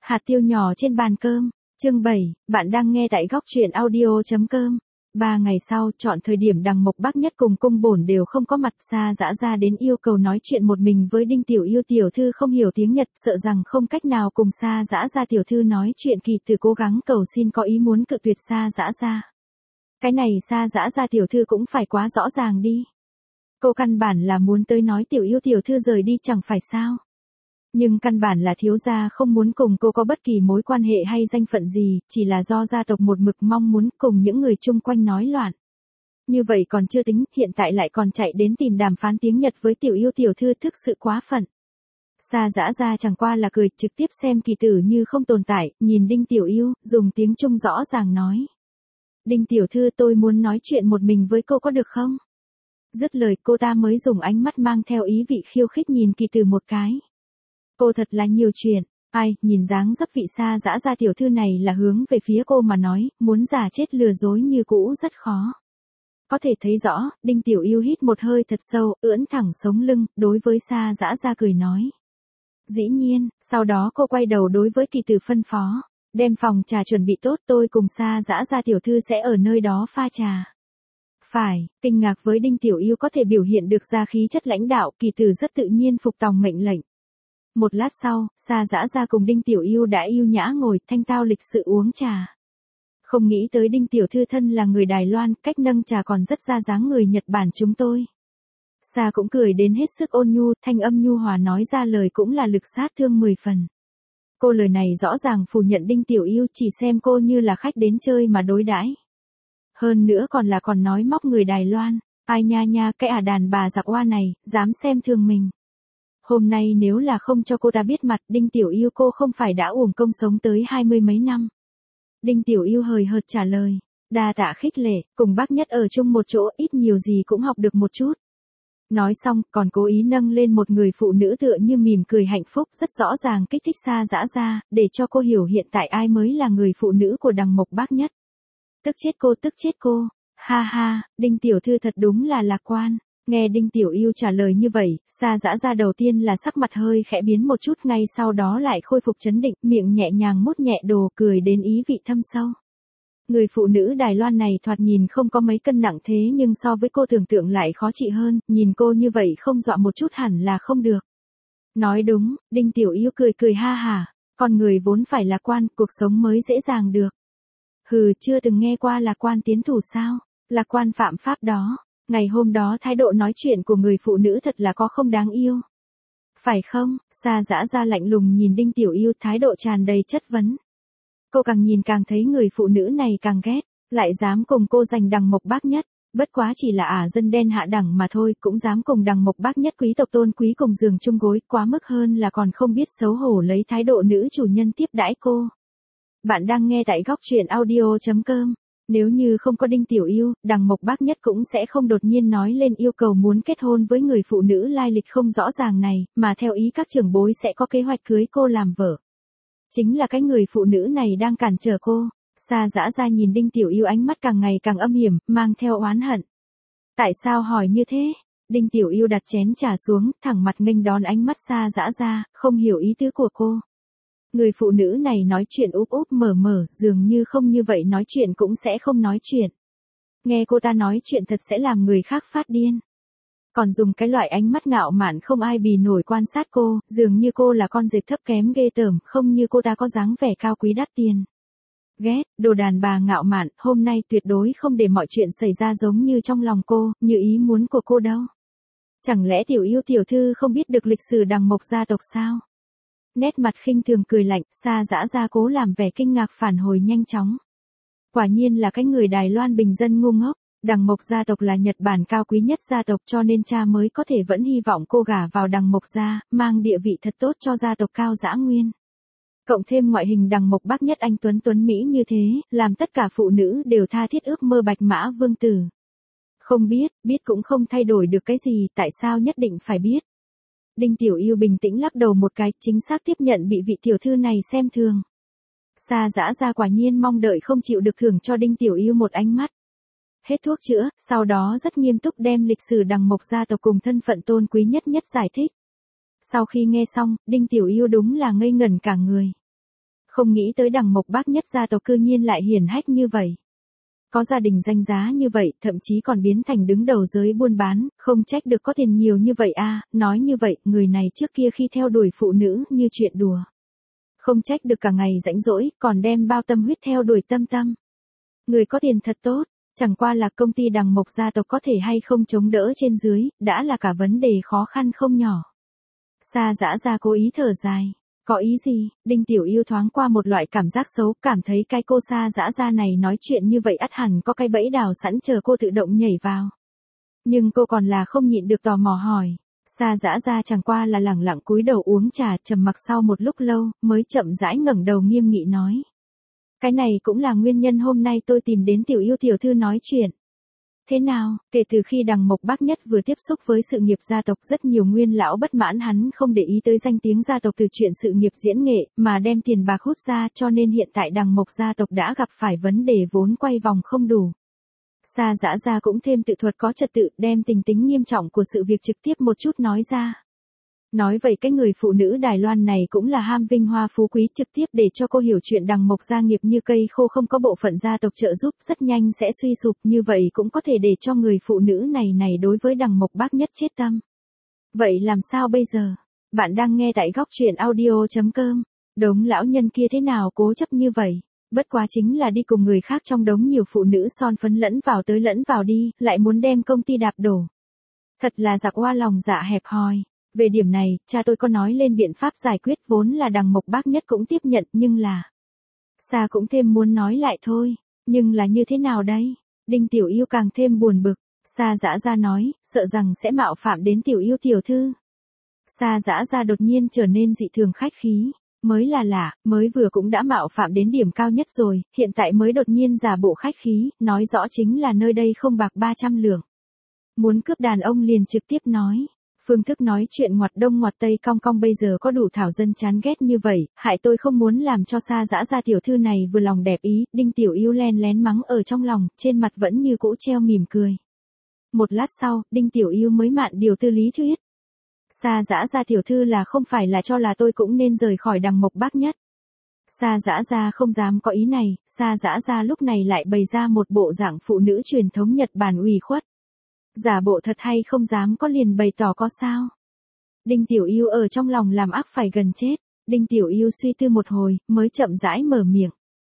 Hạt tiêu nhỏ trên bàn cơm. Chương 7, bạn đang nghe tại góc truyện audio.com. 3 ngày sau, chọn thời điểm Đằng Mộc Bác Nhất cùng cung bổn đều không có mặt, Sa Dã ra đến yêu cầu nói chuyện một mình với Đinh Tiểu Yêu. Tiểu thư không hiểu tiếng Nhật, sợ rằng không cách nào cùng Sa Dã ra. Tiểu thư nói chuyện kỳ từ cố gắng cầu xin có ý muốn cự tuyệt Sa Dã ra. Cái này Sa Dã ra tiểu thư cũng phải quá rõ ràng đi. Cô căn bản là muốn tới nói Tiểu Yêu tiểu thư rời đi chẳng phải sao. Nhưng căn bản là thiếu gia không muốn cùng cô có bất kỳ mối quan hệ hay danh phận gì, chỉ là do gia tộc một mực mong muốn cùng những người chung quanh nói loạn. Như vậy còn chưa tính, hiện tại lại còn chạy đến tìm đàm phán tiếng Nhật với Tiểu Yêu tiểu thư, thực sự quá phận. Sa Dã ra chẳng qua là cười, trực tiếp xem kỳ tử như không tồn tại, nhìn Đinh Tiểu Yêu, dùng tiếng Trung rõ ràng nói. Đinh tiểu thư, tôi muốn nói chuyện một mình với cô có được không? Dứt lời cô ta mới dùng ánh mắt mang theo ý vị khiêu khích nhìn kỳ tử một cái. Cô thật là nhiều chuyện, ai, nhìn dáng dấp vị Sa Dã ra tiểu thư này là hướng về phía cô mà nói, muốn giả chết lừa dối như cũ rất khó. Có thể thấy rõ, Đinh Tiểu Yêu hít một hơi thật sâu, ưỡn thẳng sống lưng, đối với Sa Dã ra cười nói. Dĩ nhiên, sau đó cô quay đầu đối với kỳ tử phân phó, đem phòng trà chuẩn bị tốt, tôi cùng Sa Dã ra tiểu thư sẽ ở nơi đó pha trà. Phải, kinh ngạc với Đinh Tiểu Yêu có thể biểu hiện được ra khí chất lãnh đạo, kỳ tử rất tự nhiên phục tòng mệnh lệnh. Một lát sau, Sa Dã ra cùng Đinh Tiểu Yêu đã yêu nhã ngồi thanh tao lịch sự uống trà. Không nghĩ tới Đinh tiểu thư thân là người Đài Loan, cách nâng trà còn rất ra dáng người Nhật Bản chúng tôi. Sa cũng cười đến hết sức ôn nhu, thanh âm nhu hòa nói ra lời cũng là lực sát thương 10 phần. Cô lời này rõ ràng phủ nhận Đinh Tiểu Yêu, chỉ xem cô như là khách đến chơi mà đối đãi. Hơn nữa còn nói móc người Đài Loan, ai nha nha, cái đàn bà giặc oa này, dám xem thường mình. Hôm nay nếu là không cho cô ta biết mặt, Đinh Tiểu Yêu cô không phải đã uổng công sống tới 20 mấy năm. Đinh Tiểu Yêu hời hợt trả lời, đa tạ khích lệ, cùng Bác Nhất ở chung một chỗ ít nhiều gì cũng học được một chút. Nói xong, còn cố ý nâng lên một người phụ nữ tựa như mỉm cười hạnh phúc, rất rõ ràng kích thích Sa Dã ra, để cho cô hiểu hiện tại ai mới là người phụ nữ của Đằng Mộc Bác Nhất. Tức chết cô, ha ha, Đinh tiểu thư thật đúng là lạc quan. Nghe Đinh Tiểu Yêu trả lời như vậy, Sa Dã ra đầu tiên là sắc mặt hơi khẽ biến một chút, ngay sau đó lại khôi phục trấn định, miệng nhẹ nhàng mút nhẹ đồ, cười đến ý vị thâm sâu. Người phụ nữ Đài Loan này thoạt nhìn không có mấy cân nặng thế nhưng so với cô tưởng tượng lại khó trị hơn, nhìn cô như vậy không dọa một chút hẳn là không được. Nói đúng, Đinh Tiểu Yêu cười ha hả, con người vốn phải lạc quan, cuộc sống mới dễ dàng được. Hừ, chưa từng nghe qua lạc quan tiến thủ sao, lạc quan phạm pháp đó. Ngày hôm đó thái độ nói chuyện của người phụ nữ thật là có không đáng yêu. Phải không? Sa Dã ra lạnh lùng nhìn Đinh Tiểu Yêu, thái độ tràn đầy chất vấn. Cô càng nhìn càng thấy người phụ nữ này càng ghét, lại dám cùng cô giành Đằng Mộc Bác Nhất, bất quá chỉ là dân đen hạ đẳng mà thôi, cũng dám cùng Đằng Mộc Bác Nhất quý tộc tôn quý cùng giường chung gối, quá mức hơn là còn không biết xấu hổ lấy thái độ nữ chủ nhân tiếp đãi cô. Bạn đang nghe tại góc truyện audio.com. Nếu như không có Đinh Tiểu Yêu, Đằng Mộc Bác Nhất cũng sẽ không đột nhiên nói lên yêu cầu muốn kết hôn với người phụ nữ lai lịch không rõ ràng này, mà theo ý các trưởng bối sẽ có kế hoạch cưới cô làm vợ. Chính là cái người phụ nữ này đang cản trở cô. Sa Dã ra nhìn Đinh Tiểu Yêu ánh mắt càng ngày càng âm hiểm, mang theo oán hận. Tại sao hỏi như thế? Đinh Tiểu Yêu đặt chén trà xuống, thẳng mặt nghênh đón ánh mắt Sa Dã ra, không hiểu ý tứ của cô. Người phụ nữ này nói chuyện úp úp mở mở, dường như không như vậy nói chuyện cũng sẽ không nói chuyện. Nghe cô ta nói chuyện thật sẽ làm người khác phát điên. Còn dùng cái loại ánh mắt ngạo mạn không ai bì nổi quan sát cô, dường như cô là con dệt thấp kém ghê tởm, không như cô ta có dáng vẻ cao quý đắt tiền. Ghét, đồ đàn bà ngạo mạn, hôm nay tuyệt đối không để mọi chuyện xảy ra giống như trong lòng cô, như ý muốn của cô đâu. Chẳng lẽ Tiểu Yêu tiểu thư không biết được lịch sử Đằng Mộc gia tộc sao? Nét mặt khinh thường cười lạnh, Sa Dã ra cố làm vẻ kinh ngạc phản hồi nhanh chóng. Quả nhiên là cái người Đài Loan bình dân ngu ngốc, Đằng Mộc gia tộc là Nhật Bản cao quý nhất gia tộc cho nên cha mới có thể vẫn hy vọng cô gả vào Đằng Mộc gia, mang địa vị thật tốt cho gia tộc Cao Dã Nguyên. Cộng thêm ngoại hình Đằng Mộc Bác Nhất anh tuấn Mỹ như thế, làm tất cả phụ nữ đều tha thiết ước mơ Bạch Mã Vương tử. Không biết cũng không thay đổi được cái gì, tại sao nhất định phải biết? Đinh Tiểu Yêu bình tĩnh lắc đầu một cái, chính xác tiếp nhận bị vị tiểu thư này xem thường. Sa Dã ra quả nhiên mong đợi không chịu được thưởng cho Đinh Tiểu Yêu một ánh mắt. Hết thuốc chữa, sau đó rất nghiêm túc đem lịch sử Đằng Mộc gia tộc cùng thân phận tôn quý nhất giải thích. Sau khi nghe xong, Đinh Tiểu Yêu đúng là ngây ngẩn cả người. Không nghĩ tới Đằng Mộc Bác Nhất gia tộc cư nhiên lại hiển hách như vậy. Có gia đình danh giá như vậy, thậm chí còn biến thành đứng đầu giới buôn bán, không trách được có tiền nhiều như vậy a. Nói như vậy, người này trước kia khi theo đuổi phụ nữ như chuyện đùa. Không trách được cả ngày rãnh rỗi, còn đem bao tâm huyết theo đuổi Tâm Tâm. Người có tiền thật tốt, chẳng qua là công ty Đằng Mộc gia tộc có thể hay không chống đỡ trên dưới, đã là cả vấn đề khó khăn không nhỏ. Sa Dã Gia cố ý thở dài. Có ý gì? Đinh Tiểu Yêu thoáng qua một loại cảm giác xấu, cảm thấy cái cô Sa Dã Gia này nói chuyện như vậy ắt hẳn có cái bẫy đào sẵn chờ cô tự động nhảy vào. Nhưng cô còn là không nhịn được tò mò hỏi. Sa Dã Gia chẳng qua là lẳng lặng cúi đầu uống trà, trầm mặc sau một lúc lâu, mới chậm rãi ngẩng đầu nghiêm nghị nói. Cái này cũng là nguyên nhân hôm nay tôi tìm đến Tiểu Yêu tiểu thư nói chuyện. Thế nào, kể từ khi Đằng Mộc Bác Nhất vừa tiếp xúc với sự nghiệp gia tộc, rất nhiều nguyên lão bất mãn hắn không để ý tới danh tiếng gia tộc từ chuyện sự nghiệp diễn nghệ, mà đem tiền bạc hút ra, cho nên hiện tại Đằng Mộc gia tộc đã gặp phải vấn đề vốn quay vòng không đủ. Sa Dã Gia cũng thêm tự thuật có trật tự, đem tình tính nghiêm trọng của sự việc trực tiếp một chút nói ra. Nói vậy cái người phụ nữ Đài Loan này cũng là ham vinh hoa phú quý, trực tiếp để cho cô hiểu chuyện Đằng Mộc gia nghiệp như cây khô không có bộ phận gia tộc trợ giúp, rất nhanh sẽ suy sụp, như vậy cũng có thể để cho người phụ nữ này đối với Đằng Mộc Bác Nhất chết tâm. Vậy làm sao bây giờ? Bạn đang nghe tại góc truyện audio.com. Đống lão nhân kia thế nào cố chấp như vậy? Bất quá chính là đi cùng người khác trong đống nhiều phụ nữ son phấn lẫn vào tới lẫn vào đi, lại muốn đem công ty đạp đổ. Thật là giặc oa lòng dạ hẹp hòi. Về điểm này, cha tôi có nói lên biện pháp giải quyết, vốn là Đằng Mộc Bác Nhất cũng tiếp nhận, nhưng là... Sa cũng thêm muốn nói lại thôi, nhưng là như thế nào đây? Đinh Tiểu Yêu càng thêm buồn bực. Sa Dã Gia nói, sợ rằng sẽ mạo phạm đến Tiểu Yêu tiểu thư. Sa Dã Gia đột nhiên trở nên dị thường khách khí. Mới là lạ, mới vừa cũng đã mạo phạm đến điểm cao nhất rồi, hiện tại mới đột nhiên giả bộ khách khí, nói rõ chính là nơi đây không bạc 300 lượng. Muốn cướp đàn ông liền trực tiếp nói. Phương thức nói chuyện ngoặt đông ngoặt tây cong cong bây giờ có đủ thảo dân chán ghét như vậy, hại tôi không muốn làm cho Sa Dã Gia tiểu thư này vừa lòng đẹp ý, Đinh Tiểu Yêu len lén mắng ở trong lòng, trên mặt vẫn như cũ treo mỉm cười. Một lát sau, Đinh Tiểu Yêu mới mạn điều tư lý thuyết. Sa Dã Gia tiểu thư là không phải là cho là tôi cũng nên rời khỏi Đằng Mộc Bác Nhất. Sa Dã Gia không dám có ý này, Sa Dã Gia lúc này lại bày ra một bộ dạng phụ nữ truyền thống Nhật Bản ủy khuất. Giả bộ thật hay không dám có liền bày tỏ có sao. Đinh Tiểu Yêu ở trong lòng làm ác phải gần chết, Đinh Tiểu Yêu suy tư một hồi, mới chậm rãi mở miệng.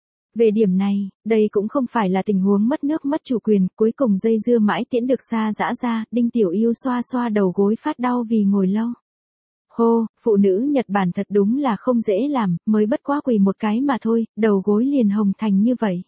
Về điểm này, đây cũng không phải là tình huống mất nước mất chủ quyền, cuối cùng dây dưa mãi tiễn được Sa Dã Gia, Đinh Tiểu Yêu xoa xoa đầu gối phát đau vì ngồi lâu. Hô, phụ nữ Nhật Bản thật đúng là không dễ làm, mới bất quá quỳ một cái mà thôi, đầu gối liền hồng thành như vậy.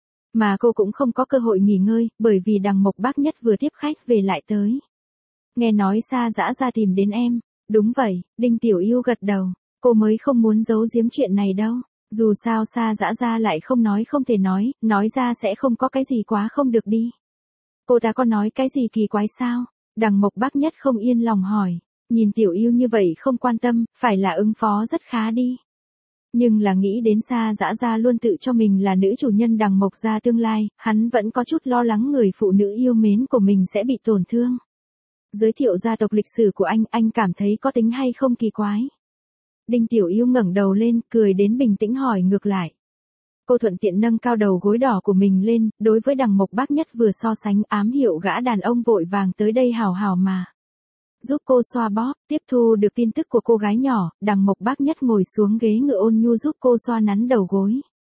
Mà cô cũng không có cơ hội nghỉ ngơi, bởi vì Đằng Mộc Bác Nhất vừa tiếp khách về lại tới. Nghe nói Sa Dã Gia tìm đến em. Đúng vậy, Đinh Tiểu Yêu gật đầu. Cô mới không muốn giấu giếm chuyện này đâu. Dù sao Sa Dã Gia lại không nói không thể nói ra sẽ không có cái gì quá không được đi. Cô ta có nói cái gì kỳ quái sao? Đằng Mộc Bác Nhất không yên lòng hỏi. Nhìn Tiểu Yêu như vậy không quan tâm, phải là ứng phó rất khá đi. Nhưng là nghĩ đến Sa Dã Gia luôn tự cho mình là nữ chủ nhân Đằng Mộc gia tương lai, hắn vẫn có chút lo lắng người phụ nữ yêu mến của mình sẽ bị tổn thương. Giới thiệu gia tộc lịch sử của anh cảm thấy có tính hay không kỳ quái? Đinh Tiểu Yêu ngẩng đầu lên, cười đến bình tĩnh hỏi ngược lại. Cô thuận tiện nâng cao đầu gối đỏ của mình lên, đối với Đằng Mộc Bác Nhất vừa so sánh, ám hiệu gã đàn ông vội vàng tới đây hào hào mà. Giúp cô xoa bóp, tiếp thu được tin tức của cô gái nhỏ, Đằng Mộc Bác Nhất ngồi xuống ghế ngựa ôn nhu giúp cô xoa nắn đầu gối.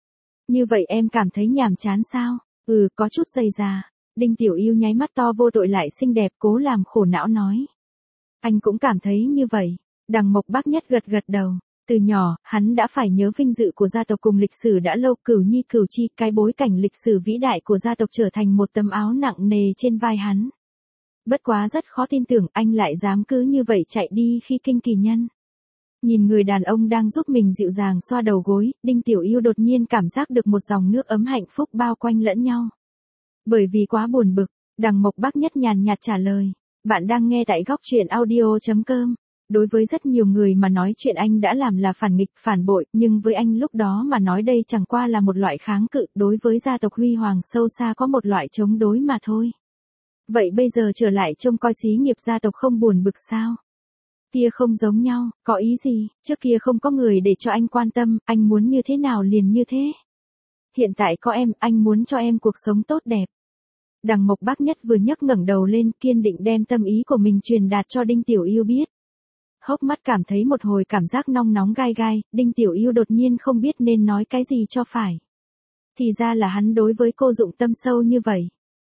Như vậy em cảm thấy nhàm chán sao? Có chút dày dà. Đinh Tiểu Yêu nháy mắt to vô tội lại xinh đẹp cố làm khổ não nói. Anh cũng cảm thấy như vậy. Đằng Mộc Bác Nhất gật gật đầu. Từ nhỏ, hắn đã phải nhớ vinh dự của gia tộc cùng lịch sử đã lâu, Cửu Nhi Cửu Chi, cái bối cảnh lịch sử vĩ đại của gia tộc trở thành một tấm áo nặng nề trên vai hắn. Bất quá rất khó tin tưởng anh lại dám cứ như vậy chạy đi khi kinh kỳ nhân. Nhìn người đàn ông đang giúp mình dịu dàng xoa đầu gối, Đinh Tiểu Yêu đột nhiên cảm giác được một dòng nước ấm hạnh phúc bao quanh lẫn nhau. Bởi vì quá buồn bực, Đằng Mộc Bác Nhất nhàn nhạt trả lời. Bạn đang nghe tại góc truyện audio.com. Đối với rất nhiều người mà nói chuyện anh đã làm là phản nghịch, phản bội, nhưng với anh lúc đó mà nói đây chẳng qua là một loại kháng cự, đối với gia tộc huy hoàng sâu xa có một loại chống đối mà thôi. Vậy bây giờ trở lại trông coi xí nghiệp gia tộc không buồn bực sao? kia không giống nhau, có ý gì, trước kia không có người để cho anh quan tâm, anh muốn như thế nào liền như thế. Hiện tại có em, anh muốn cho em cuộc sống tốt đẹp. Đằng Mộc Bác Nhất vừa nhấc ngẩng đầu lên, kiên định đem tâm ý của mình truyền đạt cho Đinh Tiểu Yêu biết. Hốc mắt cảm thấy một hồi cảm giác nong nóng gai gai, Đinh Tiểu Yêu đột nhiên không biết nên nói cái gì cho phải. Thì ra là hắn đối với cô dụng tâm sâu như vậy.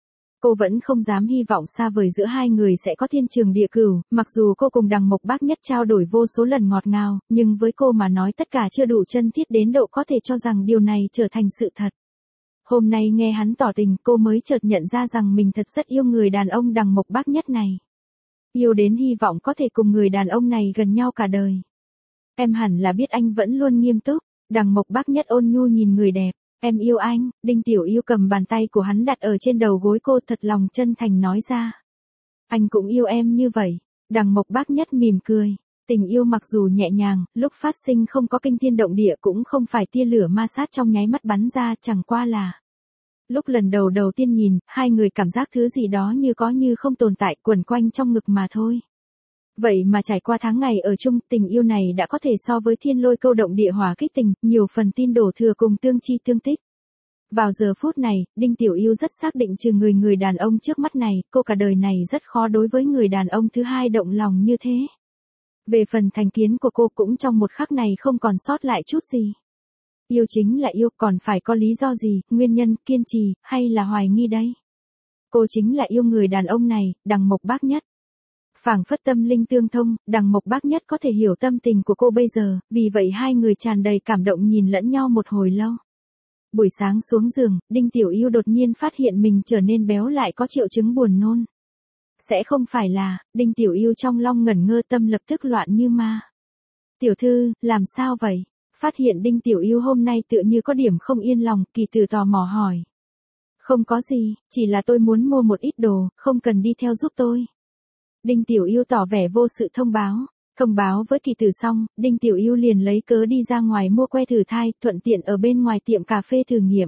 Cô vẫn không dám hy vọng xa vời giữa hai người sẽ có thiên trường địa cửu, mặc dù cô cùng Đằng Mộc Bác Nhất trao đổi vô số lần ngọt ngào, nhưng với cô mà nói tất cả chưa đủ chân thiết đến độ có thể cho rằng điều này trở thành sự thật. Hôm nay nghe hắn tỏ tình, cô mới chợt nhận ra rằng mình thật rất yêu người đàn ông Đằng Mộc Bác Nhất này. Yêu đến hy vọng có thể cùng người đàn ông này gần nhau cả đời. Em hẳn là biết anh vẫn luôn nghiêm túc, Đằng Mộc Bác Nhất ôn nhu nhìn người đẹp. Em yêu anh, Đinh Tiểu Yêu cầm bàn tay của hắn đặt ở trên đầu gối cô thật lòng chân thành nói ra. Anh cũng yêu em như vậy, Đằng Mộc Bác Nhất mỉm cười. Tình yêu mặc dù nhẹ nhàng, lúc phát sinh không có kinh thiên động địa cũng không phải tia lửa ma sát trong nháy mắt bắn ra, chẳng qua là. Lúc lần đầu tiên nhìn, hai người cảm giác thứ gì đó như có như không tồn tại quẩn quanh trong ngực mà thôi. Vậy mà trải qua tháng ngày ở chung, tình yêu này đã có thể so với thiên lôi câu động địa hỏa kích tình, nhiều phần tin đổ thừa cùng tương chi tương tích. Vào giờ phút này, Đinh Tiểu Yêu rất xác định trừ người đàn ông trước mắt này, cô cả đời này rất khó đối với người đàn ông thứ hai động lòng như thế. Về phần thành kiến của cô cũng trong một khắc này không còn sót lại chút gì. Yêu chính là yêu, còn phải có lý do gì, nguyên nhân, kiên trì, hay là hoài nghi đây? Cô chính là yêu người đàn ông này, Đằng Mộc Bác Nhất. Phảng phất tâm linh tương thông, Đằng Mộc Bác Nhất có thể hiểu tâm tình của cô bây giờ, vì vậy hai người tràn đầy cảm động nhìn lẫn nhau một hồi lâu. Buổi sáng xuống giường, Đinh Tiểu Yêu đột nhiên phát hiện mình trở nên béo lại có triệu chứng buồn nôn. Sẽ không phải là, Đinh Tiểu Yêu trong lòng ngẩn ngơ tâm lập tức loạn như ma. Tiểu thư, làm sao vậy? Phát hiện Đinh Tiểu Yêu hôm nay tựa như có điểm không yên lòng, Kỳ Tử tò mò hỏi. Không có gì, chỉ là tôi muốn mua một ít đồ, không cần đi theo giúp tôi. Đinh Tiểu Yêu tỏ vẻ vô sự thông báo với Kỳ Tử xong, Đinh Tiểu Yêu liền lấy cớ đi ra ngoài mua que thử thai, thuận tiện ở bên ngoài tiệm cà phê thử nghiệm.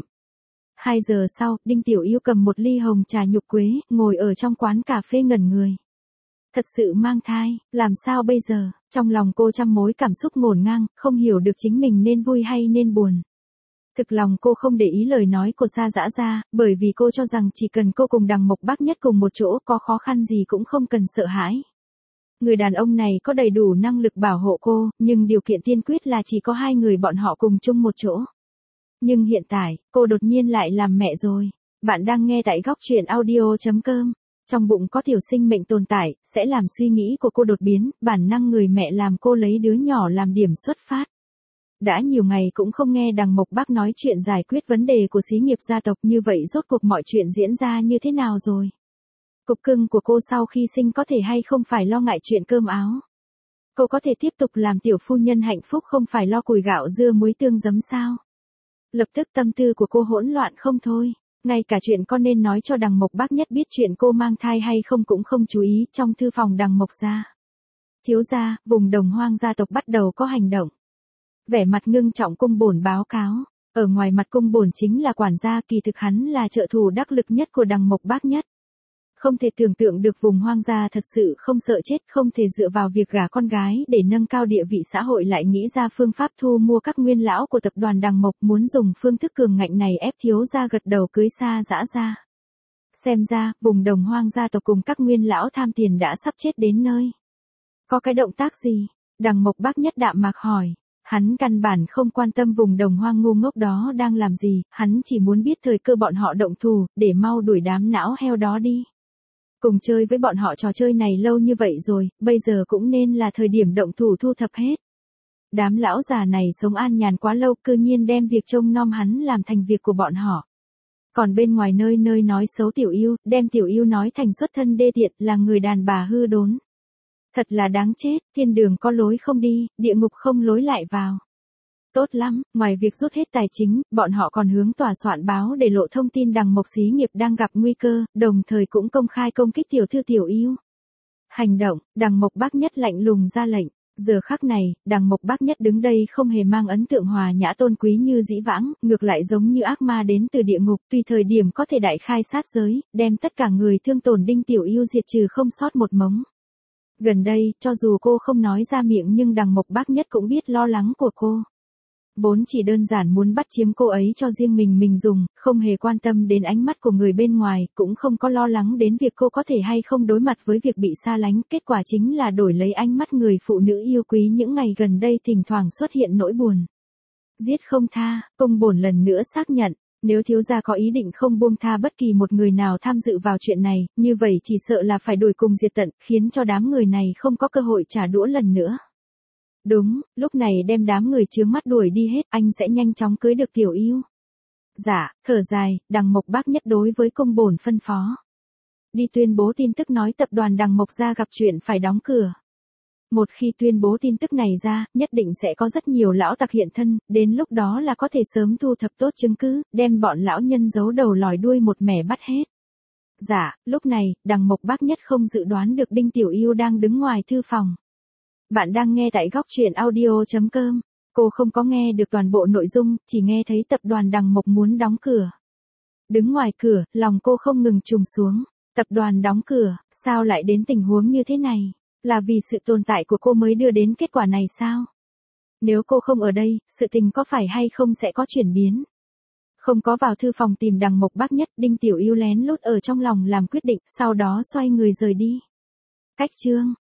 2 giờ sau, Đinh Tiểu Yêu cầm một ly hồng trà nhục quế, ngồi ở trong quán cà phê ngẩn người. Thật sự mang thai, làm sao bây giờ? Trong lòng cô trăm mối cảm xúc ngổn ngang, không hiểu được chính mình nên vui hay nên buồn. Thực lòng cô không để ý lời nói của Sa Dã ra, bởi vì cô cho rằng chỉ cần cô cùng Đằng Mộc Bác Nhất cùng một chỗ, có khó khăn gì cũng không cần sợ hãi. Người đàn ông này có đầy đủ năng lực bảo hộ cô, nhưng điều kiện tiên quyết là chỉ có hai người bọn họ cùng chung một chỗ. Nhưng hiện tại, cô đột nhiên lại làm mẹ rồi. Bạn đang nghe tại góc truyện audio.com. Trong bụng có tiểu sinh mệnh tồn tại, sẽ làm suy nghĩ của cô đột biến, bản năng người mẹ làm cô lấy đứa nhỏ làm điểm xuất phát. Đã nhiều ngày cũng không nghe Đằng Mộc Bác nói chuyện giải quyết vấn đề của xí nghiệp gia tộc, như vậy rốt cuộc mọi chuyện diễn ra như thế nào rồi? Cục cưng của cô sau khi sinh có thể hay không phải lo ngại chuyện cơm áo? Cô có thể tiếp tục làm tiểu phu nhân hạnh phúc không phải lo củi gạo dưa muối tương giấm sao? Lập tức tâm tư của cô hỗn loạn không thôi. Ngay cả chuyện con nên nói cho Đằng Mộc Bác Nhất biết chuyện cô mang thai hay không cũng không chú ý. Trong thư phòng Đằng Mộc gia, thiếu gia, vùng Đồng Hoang gia tộc bắt đầu có hành động. Vẻ mặt ngưng trọng cung bổn báo cáo. Ở ngoài mặt cung bổn chính là quản gia, kỳ thực hắn là trợ thủ đắc lực nhất của Đằng Mộc Bác Nhất. Không thể tưởng tượng được vùng hoang gia thật sự không sợ chết, không thể dựa vào việc gả con gái để nâng cao địa vị xã hội lại nghĩ ra phương pháp thu mua các nguyên lão của tập đoàn Đằng Mộc, muốn dùng phương thức cường ngạnh này ép thiếu gia gật đầu cưới Sa Dã ra. Xem ra, vùng Đồng Hoang gia tộc cùng các nguyên lão tham tiền đã sắp chết đến nơi. Có cái động tác gì? Đằng Mộc Bác Nhất đạm mạc hỏi. Hắn căn bản không quan tâm vùng Đồng Hoang ngu ngốc đó đang làm gì, hắn chỉ muốn biết thời cơ bọn họ động thủ, để mau đuổi đám não heo đó đi. Cùng chơi với bọn họ trò chơi này lâu như vậy rồi, bây giờ cũng nên là thời điểm động thủ thu thập hết. Đám lão già này sống an nhàn quá lâu, cư nhiên đem việc trông nom hắn làm thành việc của bọn họ. Còn bên ngoài nơi nơi nói xấu Tiểu Yêu, đem Tiểu Yêu nói thành xuất thân đê tiện, là người đàn bà hư đốn. Thật là đáng chết, thiên đường có lối không đi, địa ngục không lối lại vào. Tốt lắm, ngoài việc rút hết tài chính, bọn họ còn hướng tòa soạn báo để lộ thông tin Đằng Mộc xí nghiệp đang gặp nguy cơ, đồng thời cũng công khai công kích tiểu thư Tiểu Yêu. Hành động, Đằng Mộc Bác Nhất lạnh lùng ra lệnh. Giờ khắc này, Đằng Mộc Bác Nhất đứng đây không hề mang ấn tượng hòa nhã tôn quý như dĩ vãng, ngược lại giống như ác ma đến từ địa ngục, tùy thời điểm có thể đại khai sát giới, đem tất cả người thương tổn Đinh Tiểu Yêu diệt trừ không sót một mống. Gần đây, cho dù cô không nói ra miệng nhưng đằng Mộc Bác Nhất cũng biết lo lắng của cô. Vốn chỉ đơn giản muốn bắt chiếm cô ấy cho riêng mình dùng, không hề quan tâm đến ánh mắt của người bên ngoài, cũng không có lo lắng đến việc cô có thể hay không đối mặt với việc bị xa lánh, kết quả chính là đổi lấy ánh mắt người phụ nữ yêu quý những ngày gần đây thỉnh thoảng xuất hiện nỗi buồn. Giết không tha, Cung Bổn lần nữa xác nhận, nếu thiếu gia có ý định không buông tha bất kỳ một người nào tham dự vào chuyện này, như vậy chỉ sợ là phải đuổi cùng diệt tận, khiến cho đám người này không có cơ hội trả đũa lần nữa. Đúng, lúc này đem đám người chướng mắt đuổi đi hết, anh sẽ nhanh chóng cưới được tiểu yêu. Dạ, thở dài, đằng Mộc Bác Nhất đối với Cung Bổn phân phó. Đi tuyên bố tin tức nói tập đoàn đằng Mộc gia gặp chuyện phải đóng cửa. Một khi tuyên bố tin tức này ra, nhất định sẽ có rất nhiều lão tặc hiện thân, đến lúc đó là có thể sớm thu thập tốt chứng cứ, đem bọn lão nhân giấu đầu lòi đuôi một mẻ bắt hết. Dạ, lúc này, đằng Mộc Bác Nhất không dự đoán được Đinh Tiểu Yêu đang đứng ngoài thư phòng. Bạn đang nghe tại góc truyện audio.com. Cô không có nghe được toàn bộ nội dung, chỉ nghe thấy tập đoàn đằng Mộc muốn đóng cửa. Đứng ngoài cửa, lòng cô không ngừng trùng xuống. Tập đoàn đóng cửa, sao lại đến tình huống như thế này? Là vì sự tồn tại của cô mới đưa đến kết quả này sao? Nếu cô không ở đây, sự tình có phải hay không sẽ có chuyển biến? Không có vào thư phòng tìm đằng Mộc Bác Nhất, Đinh Tiểu Yêu lén lút ở trong lòng làm quyết định, sau đó xoay người rời đi. Cách chương